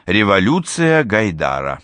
Революция Гайдара.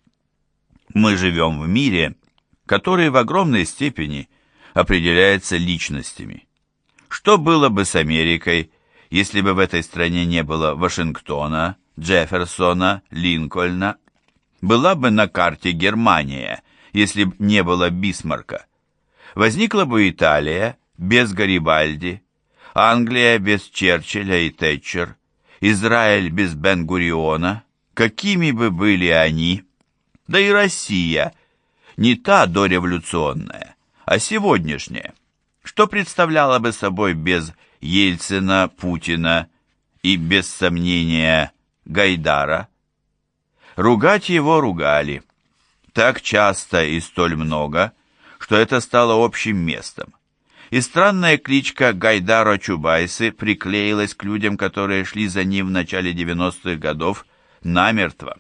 Мы живем в мире, который в огромной степени определяется личностями. Что было бы с Америкой, если бы в этой стране не было Вашингтона, Джефферсона, Линкольна? Была бы на карте Германия, если бы не было Бисмарка? Возникла бы Италия без Гарибальди, Англия без Черчилля и Тэтчер, Израиль без Бен-Гуриона? Какими бы были они? Да и Россия, не та дореволюционная, а сегодняшняя. Что представляла бы собой без Ельцина, Путина и, без сомнения, Гайдара? Ругать его ругали. Так часто и столь много, что это стало общим местом. И странная кличка Гайдара-Чубайсы приклеилась к людям, которые шли за ним в начале 90-х годов, намертво.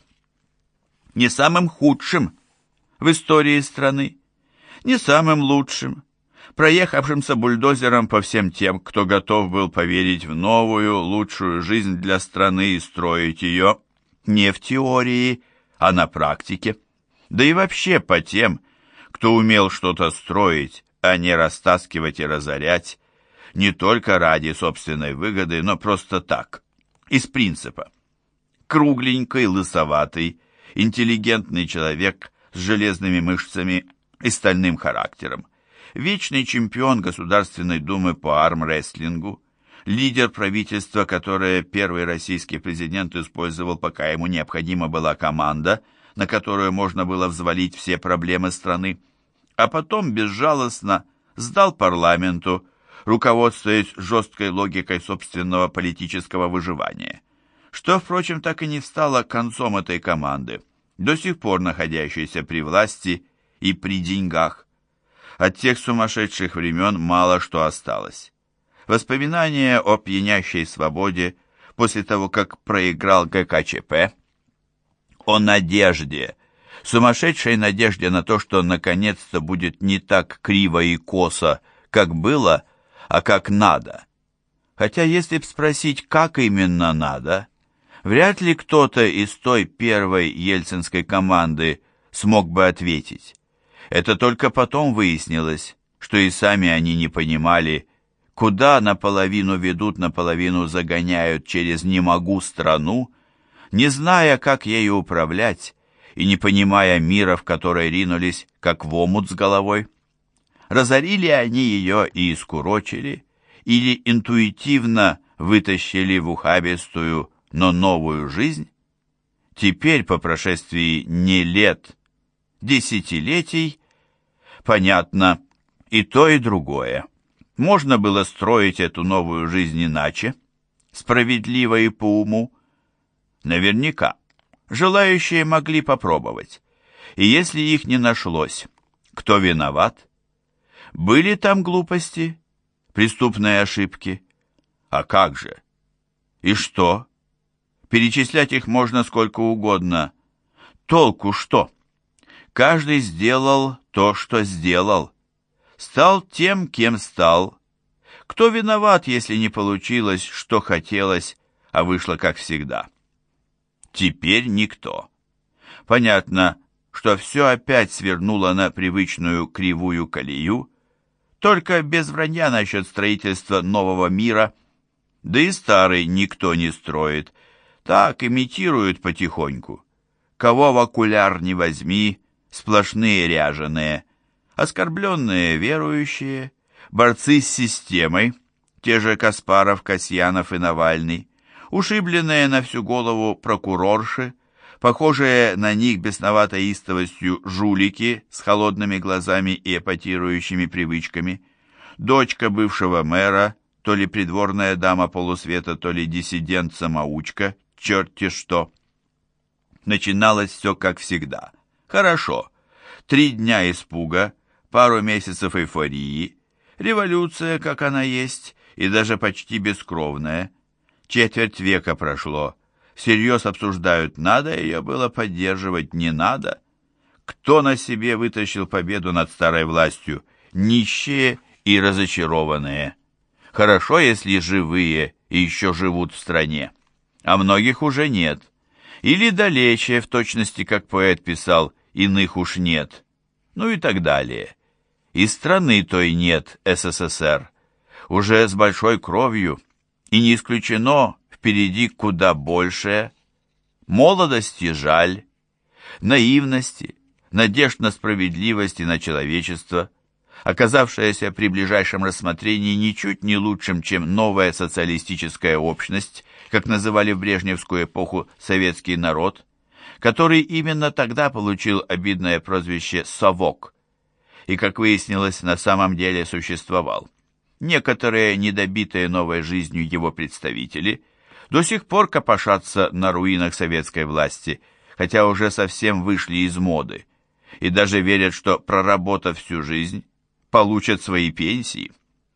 Не самым худшим в истории страны, не самым лучшим, проехавшимся бульдозером по всем тем, кто готов был поверить в новую, лучшую жизнь для страны и строить ее не в теории, а на практике, да и вообще по тем, кто умел что-то строить, а не растаскивать и разорять, не только ради собственной выгоды, но просто так, из принципа. Кругленький, лысоватый, интеллигентный человек с железными мышцами и стальным характером, вечный чемпион Государственной Думы по армрестлингу, лидер правительства, которое первый российский президент использовал, пока ему необходима была команда, на которую можно было взвалить все проблемы страны, а потом безжалостно сдал парламенту, руководствуясь жесткой логикой собственного политического выживания, что, впрочем, так и не стало концом этой команды, до сих пор находящейся при власти и при деньгах. От тех сумасшедших времен мало что осталось. Воспоминания о пьянящей свободе после того, как проиграл ГКЧП, о надежде, сумасшедшей надежде на то, что наконец-то будет не так криво и косо, как было, а как надо. Хотя если б спросить, как именно надо, вряд ли кто-то из той первой ельцинской команды смог бы ответить. Это только потом выяснилось, что и сами они не понимали, куда наполовину ведут, наполовину загоняют через «не могу» страну, не зная, как ею управлять, и не понимая мира, в который ринулись, как в омут с головой. Разорили они ее и искурочили, или интуитивно вытащили в ухабистую, но новую жизнь? Теперь, по прошествии не лет, десятилетий, понятно и то, и другое. Можно было строить эту новую жизнь иначе, справедливо и по уму? Наверняка. Желающие могли попробовать. И если их не нашлось, кто виноват? Были там глупости, преступные ошибки? А как же? И что? Перечислять их можно сколько угодно. Толку что? Каждый сделал то, что сделал. Стал тем, кем стал. Кто виноват, если не получилось, что хотелось, а вышло как всегда? Теперь никто. Понятно, что все опять свернуло на привычную кривую колею, только без вранья насчет строительства нового мира, да и старый никто не строит, так имитируют потихоньку. Кого в окуляр не возьми, сплошные ряженые, оскорбленные верующие, борцы с системой, те же Каспаров, Касьянов и Навальный, ушибленные на всю голову прокурорши, похожие на них бесноватой истовостью жулики с холодными глазами и эпатирующими привычками, дочка бывшего мэра, то ли придворная дама полусвета, то ли диссидент-самоучка, черти что. Начиналось все как всегда. Хорошо. 3 дня испуга, пару месяцев эйфории, революция, как она есть, и даже почти бескровная. Четверть века прошло. Всерьез обсуждают, надо ее было поддерживать, не надо. Кто на себе вытащил победу над старой властью? Нищие и разочарованные. Хорошо, если живые и еще живут в стране. А многих уже нет. Или далече, в точности, как поэт писал, иных уж нет, ну и так далее. И страны той нет, СССР, уже с большой кровью, и не исключено, впереди куда большее. Молодости жаль, наивности, надежд на справедливость и на человечество, оказавшаяся при ближайшем рассмотрении ничуть не лучшим, чем новая социалистическая общность, как называли в брежневскую эпоху советский народ, который именно тогда получил обидное прозвище «совок», и, как выяснилось, на самом деле существовал. Некоторые недобитые новой жизнью его представители до сих пор копошатся на руинах советской власти, хотя уже совсем вышли из моды, и даже верят, что, проработав всю жизнь, получат свои пенсии.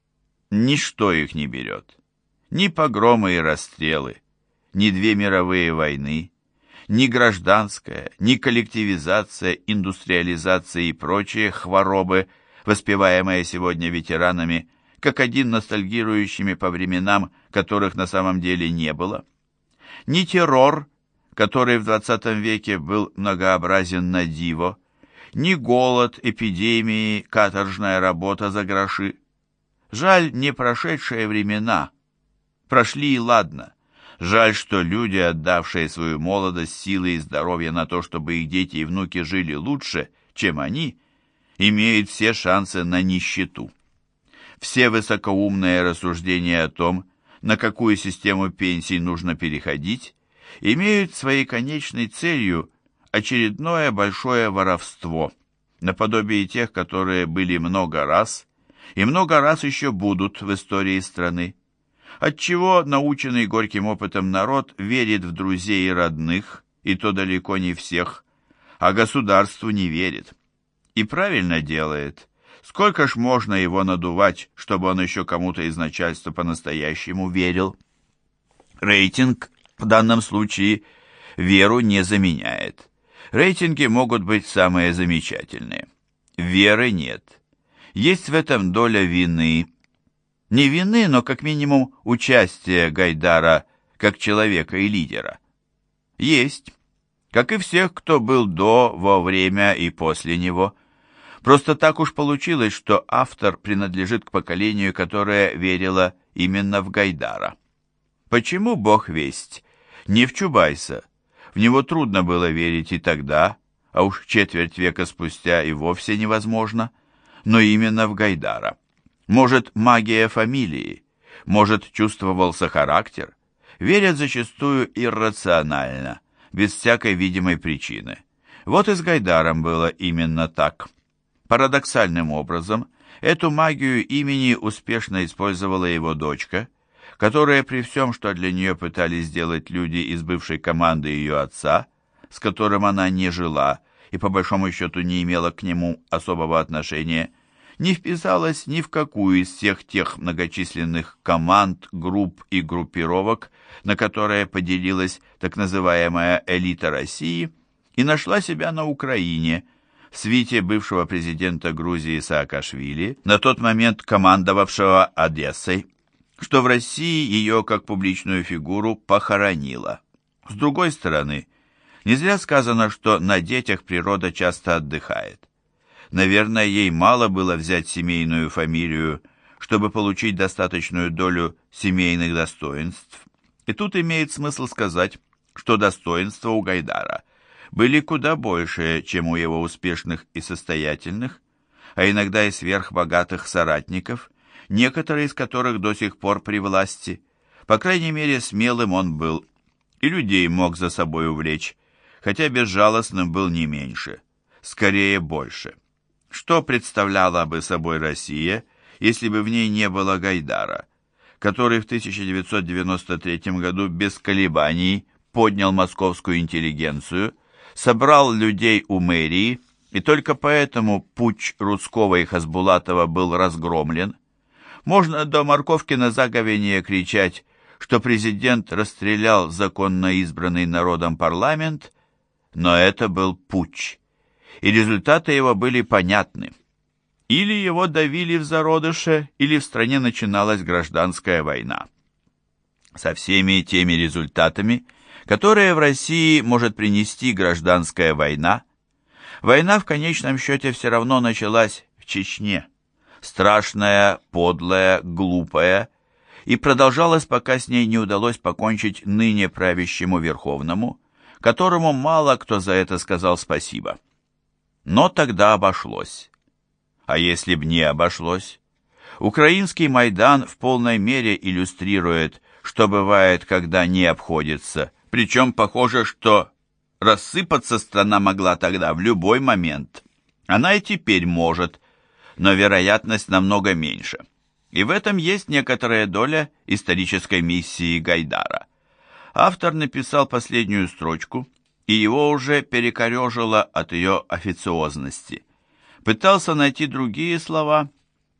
Ничто их не берет. Ни погромы и расстрелы, ни две мировые войны, ни гражданская, ни коллективизация, индустриализация и прочие хворобы, воспеваемые сегодня ветеранами, как один ностальгирующими по временам, которых на самом деле не было. Ни террор, который в 20 веке был многообразен на диво, ни голод, эпидемии, каторжная работа за гроши. Жаль, не прошедшие времена. Прошли и ладно. Жаль, что люди, отдавшие свою молодость, силы и здоровье на то, чтобы их дети и внуки жили лучше, чем они, имеют все шансы на нищету. Все высокоумные рассуждения о том, на какую систему пенсий нужно переходить, имеют своей конечной целью очередное большое воровство, наподобие тех, которые были много раз и много раз еще будут в истории страны, отчего наученный горьким опытом народ верит в друзей и родных, и то далеко не всех, а государству не верит. И правильно делает. Сколько ж можно его надувать, чтобы он еще кому-то из начальства по-настоящему верил? Рейтинг в данном случае веру не заменяет. Рейтинги могут быть самые замечательные. Веры нет. Есть в этом доля вины. Не вины, но как минимум участия Гайдара как человека и лидера. Есть. Как и всех, кто был до, во время и после него. Просто так уж получилось, что автор принадлежит к поколению, которое верило именно в Гайдара. Почему, бог весть? Не в Чубайса. В него трудно было верить и тогда, а уж четверть века спустя и вовсе невозможно, но именно в Гайдара. Может, магия фамилии, может, чувствовался характер. Верят зачастую иррационально, без всякой видимой причины. Вот и с Гайдаром было именно так. Парадоксальным образом, эту магию имени успешно использовала его дочка, которая при всем, что для нее пытались сделать люди из бывшей команды ее отца, с которым она не жила и по большому счету не имела к нему особого отношения, не вписалась ни в какую из всех тех многочисленных команд, групп и группировок, на которые поделилась так называемая элита России, и нашла себя на Украине, в свите бывшего президента Грузии Саакашвили, на тот момент командовавшего Одессой, что в России ее как публичную фигуру похоронило. С другой стороны, не зря сказано, что на детях природа часто отдыхает. Наверное, ей мало было взять семейную фамилию, чтобы получить достаточную долю семейных достоинств. И тут имеет смысл сказать, что достоинства у Гайдара были куда больше, чем у его успешных и состоятельных, а иногда и сверхбогатых соратников, некоторые из которых до сих пор при власти. По крайней мере, смелым он был, и людей мог за собой увлечь, хотя безжалостным был не меньше, скорее больше. Что представляла бы собой Россия, если бы в ней не было Гайдара, который в 1993 году без колебаний поднял московскую интеллигенцию, собрал людей у мэрии, и только поэтому путч Рудского и Хасбулатова был разгромлен? Можно до морковки на заговение кричать, что президент расстрелял законно избранный народом парламент, но это был путч, и результаты его были понятны. Или его давили в зародыше, или в стране начиналась гражданская война. Со всеми теми результатами, которые в России может принести гражданская война. Война в конечном счете все равно началась в Чечне, страшная, подлая, глупая, и продолжалась, пока с ней не удалось покончить ныне правящему Верховному, которому мало кто за это сказал спасибо. Но тогда обошлось. А если б не обошлось? Украинский Майдан в полной мере иллюстрирует, что бывает, когда не обходится. Причем похоже, что рассыпаться страна могла тогда в любой момент. Она и теперь может, но вероятность намного меньше. И в этом есть некоторая доля исторической миссии Гайдара. Автор написал последнюю строчку, и его уже перекорежило от ее официозности. Пытался найти другие слова,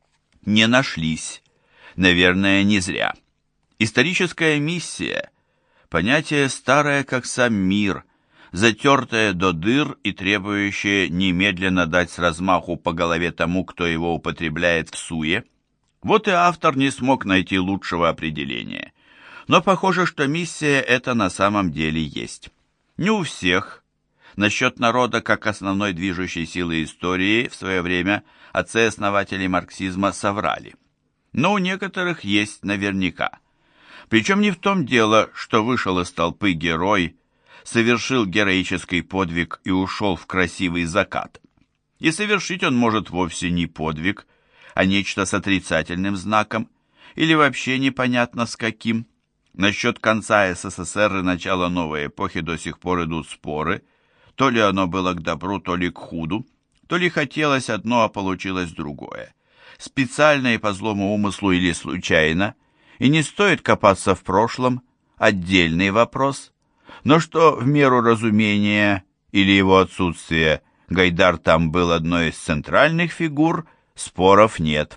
не нашлись. Наверное, не зря. Историческая миссия – понятие старое, как сам мир, затертое до дыр и требующее немедленно дать с размаху по голове тому, кто его употребляет в суе. Вот и автор не смог найти лучшего определения. Но похоже, что миссия эта на самом деле есть. Не у всех. Насчет народа как основной движущей силы истории в свое время отцы-основатели марксизма соврали. Но у некоторых есть наверняка. Причем не в том дело, что вышел из толпы герой, совершил героический подвиг и ушел в красивый закат. И совершить он может вовсе не подвиг, а нечто с отрицательным знаком, или вообще непонятно с каким. Насчет конца СССР и начала новой эпохи до сих пор идут споры, то ли оно было к добру, то ли к худу, то ли хотелось одно, а получилось другое. Специально и по злому умыслу или случайно, и не стоит копаться в прошлом, отдельный вопрос. Но что в меру разумения или его отсутствия Гайдар там был одной из центральных фигур, споров нет.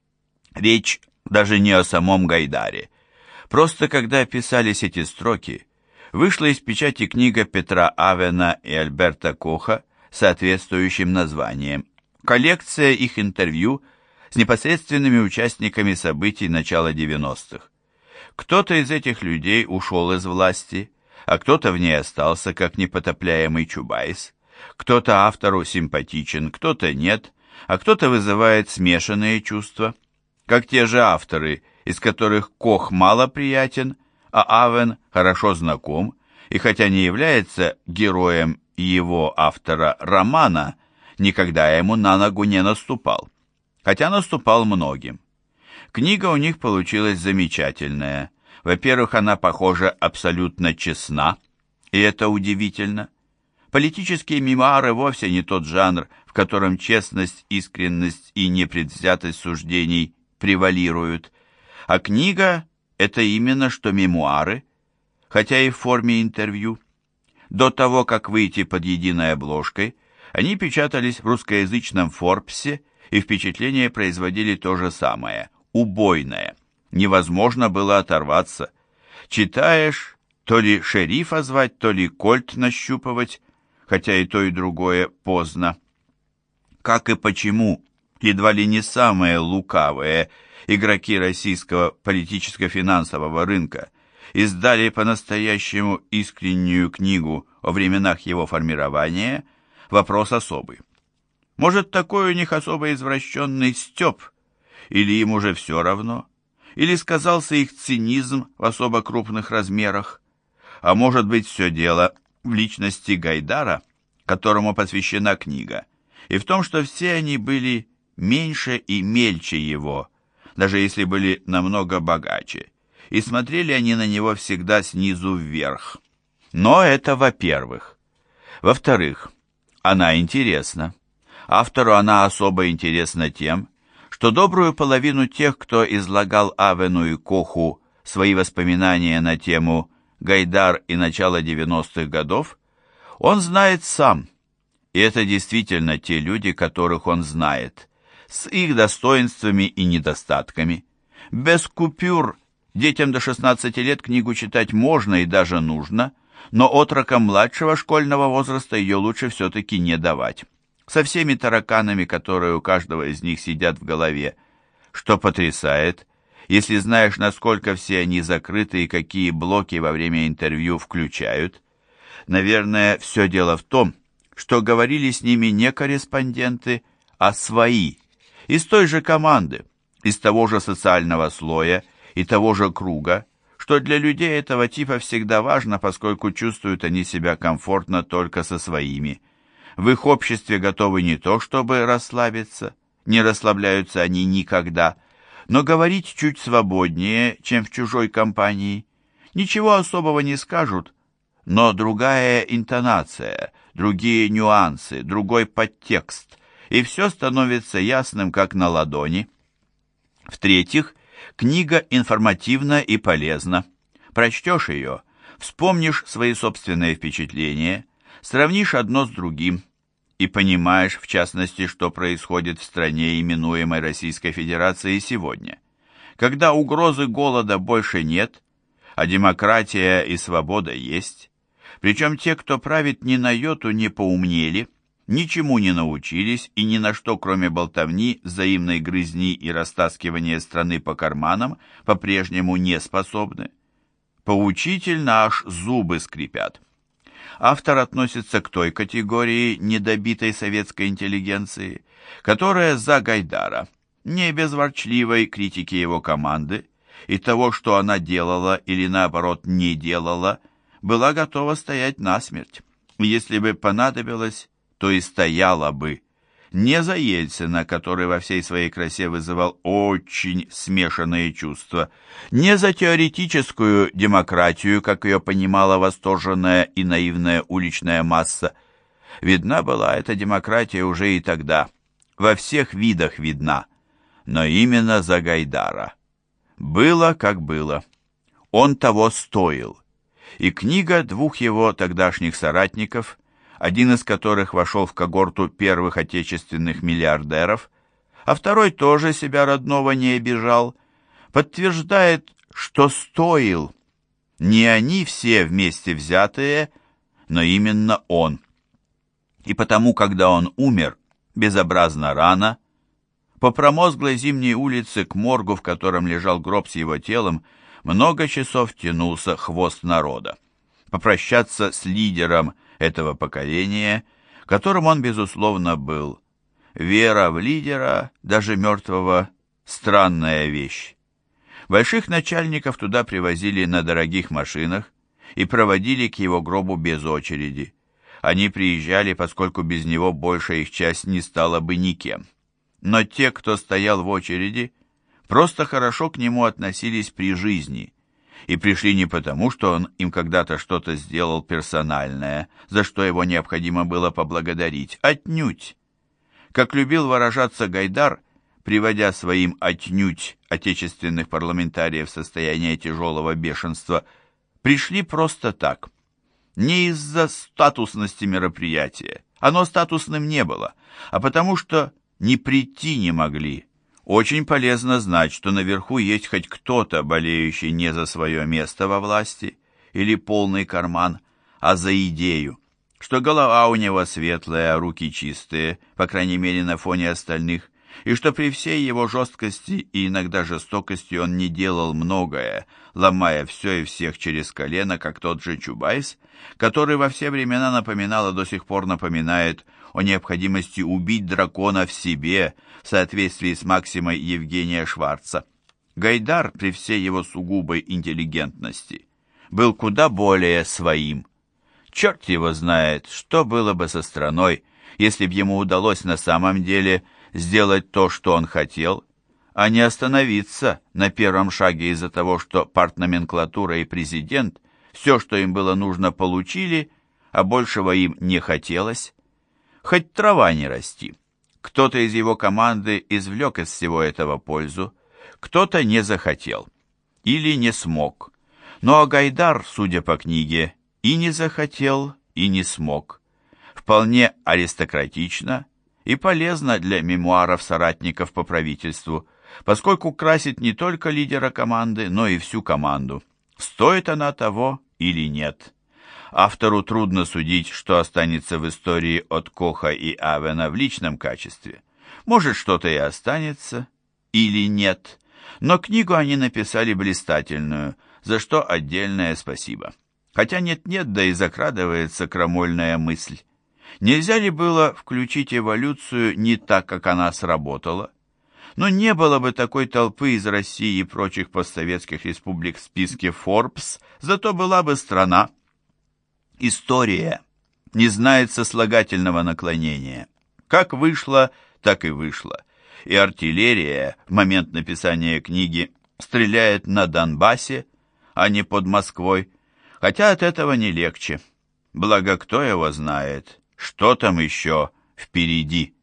Речь даже не о самом Гайдаре. Просто когда писались эти строки, вышла из печати книга Петра Авена и Альберта Коха с соответствующим названием. Коллекция их интервью с непосредственными участниками событий начала 90-х. Кто-то из этих людей ушел из власти, а кто-то в ней остался, как непотопляемый Чубайс. Кто-то автору симпатичен, кто-то нет, а кто-то вызывает смешанные чувства, как те же авторы, из которых Кох мало приятен, а Авен хорошо знаком, и хотя не является героем его автора романа, никогда ему на ногу не наступал, хотя наступал многим. Книга у них получилась замечательная. Во-первых, она, похоже, абсолютно честна, и это удивительно. Политические мемуары вовсе не тот жанр, в котором честность, искренность и непредвзятость суждений превалируют. А книга – это именно что мемуары, хотя и в форме интервью. До того, как выйти под единой обложкой, они печатались в русскоязычном «Форбсе», и впечатление производили то же самое – убойное. Невозможно было оторваться. Читаешь, то ли шерифа звать, то ли кольт нащупывать, хотя и то, и другое поздно. Как и почему едва ли не самые лукавые игроки российского политическо-финансового рынка издали по-настоящему искреннюю книгу о временах его формирования, вопрос особый. Может, такой у них особо извращенный стёб, или им уже все равно, или сказался их цинизм в особо крупных размерах, а может быть все дело в личности Гайдара, которому посвящена книга, и в том, что все они были меньше и мельче его, даже если были намного богаче, и смотрели они на него всегда снизу вверх. Но это во-первых. Во-вторых, она интересна. Автору она особо интересна тем, что добрую половину тех, кто излагал Авену и Коху свои воспоминания на тему «Гайдар и начало 90-х годов», он знает сам. И это действительно те люди, которых он знает, с их достоинствами и недостатками. Без купюр детям до 16 лет книгу читать можно и даже нужно, но отрокам младшего школьного возраста ее лучше все-таки не давать. Со всеми тараканами, которые у каждого из них сидят в голове. Что потрясает, если знаешь, насколько все они закрыты и какие блоки во время интервью включают. Наверное, все дело в том, что говорили с ними не корреспонденты, а свои, из той же команды, из того же социального слоя и того же круга, что для людей этого типа всегда важно, поскольку чувствуют они себя комфортно только со своими. В их обществе готовы не то чтобы расслабиться, не расслабляются они никогда, но говорить чуть свободнее, чем в чужой компании. Ничего особого не скажут, но другая интонация, другие нюансы, другой подтекст, и все становится ясным, как на ладони. В-третьих, книга информативна и полезна. Прочтешь ее, вспомнишь свои собственные впечатления, сравнишь одно с другим и понимаешь, в частности, что происходит в стране, именуемой Российской Федерацией сегодня. Когда угрозы голода больше нет, а демократия и свобода есть, причем те, кто правит, ни на йоту не поумнели, ничему не научились и ни на что, кроме болтовни, взаимной грызни и растаскивания страны по карманам, по-прежнему не способны. Поучительно аж зубы скрипят. Автор относится к той категории недобитой советской интеллигенции, которая за Гайдара, не без ворчливой критики его команды и того, что она делала или наоборот не делала, была готова стоять насмерть. Если бы понадобилось, то и стояла бы. Не за Ельцина, который во всей своей красе вызывал очень смешанные чувства, не за теоретическую демократию, как ее понимала восторженная и наивная уличная масса. Видна была эта демократия уже и тогда, во всех видах видна, но именно за Гайдара. Было, как было. Он того стоил. И книга двух его тогдашних соратников, один из которых вошел в когорту первых отечественных миллиардеров, а второй тоже себя родного не обижал, подтверждает, что стоил. Не они все вместе взятые, но именно он. И потому, когда он умер, безобразно рано, по промозглой зимней улице к моргу, в котором лежал гроб с его телом, много часов тянулся хвост народа. Попрощаться с лидером этого поколения, которым он, безусловно, был. Вера в лидера, даже мертвого, странная вещь. Больших начальников туда привозили на дорогих машинах и проводили к его гробу без очереди. Они приезжали, поскольку без него большая их часть не стала бы никем. Но те, кто стоял в очереди, просто хорошо к нему относились при жизни и пришли не потому, что он им когда-то что-то сделал персональное, за что его необходимо было поблагодарить, отнюдь. Как любил выражаться Гайдар, приводя своим отнюдь отечественных парламентариев в состояние тяжелого бешенства, пришли просто так. Не из-за статусности мероприятия, оно статусным не было, а потому что не прийти не могли. Очень полезно знать, что наверху есть хоть кто-то, болеющий не за свое место во власти или полный карман, а за идею, что голова у него светлая, а руки чистые, по крайней мере на фоне остальных, и что при всей его жесткости и иногда жестокости он не делал многое, ломая все и всех через колено, как тот же Чубайс, который во все времена напоминал и до сих пор напоминает о необходимости убить дракона в себе в соответствии с максимой Евгения Шварца. Гайдар, при всей его сугубой интеллигентности, был куда более своим. Черт его знает, что было бы со страной, если б ему удалось на самом деле сделать то, что он хотел, а не остановиться на первом шаге из-за того, что партноменклатура и президент все, что им было нужно, получили, а большего им не хотелось. Хоть трава не расти. Кто-то из его команды извлек из всего этого пользу, кто-то не захотел или не смог. Но Гайдар, судя по книге, и не захотел, и не смог. Вполне аристократично и полезно для мемуаров соратников по правительству, поскольку красит не только лидера команды, но и всю команду. Стоит она того или нет. Автору трудно судить, что останется в истории от Коха и Авена в личном качестве. Может, что-то и останется, или нет, Но книгу они написали блистательную, за что отдельное спасибо. Хотя нет-нет, да и закрадывается крамольная мысль. Нельзя ли было включить эволюцию не так, как она сработала? Но не было бы такой толпы из России и прочих постсоветских республик в списке Forbes, зато была бы страна. История не знает сослагательного наклонения. Как вышло, так и вышло. И артиллерия в момент написания книги стреляет на Донбассе, а не под Москвой, хотя от этого не легче. Благо, кто его знает, что там еще впереди.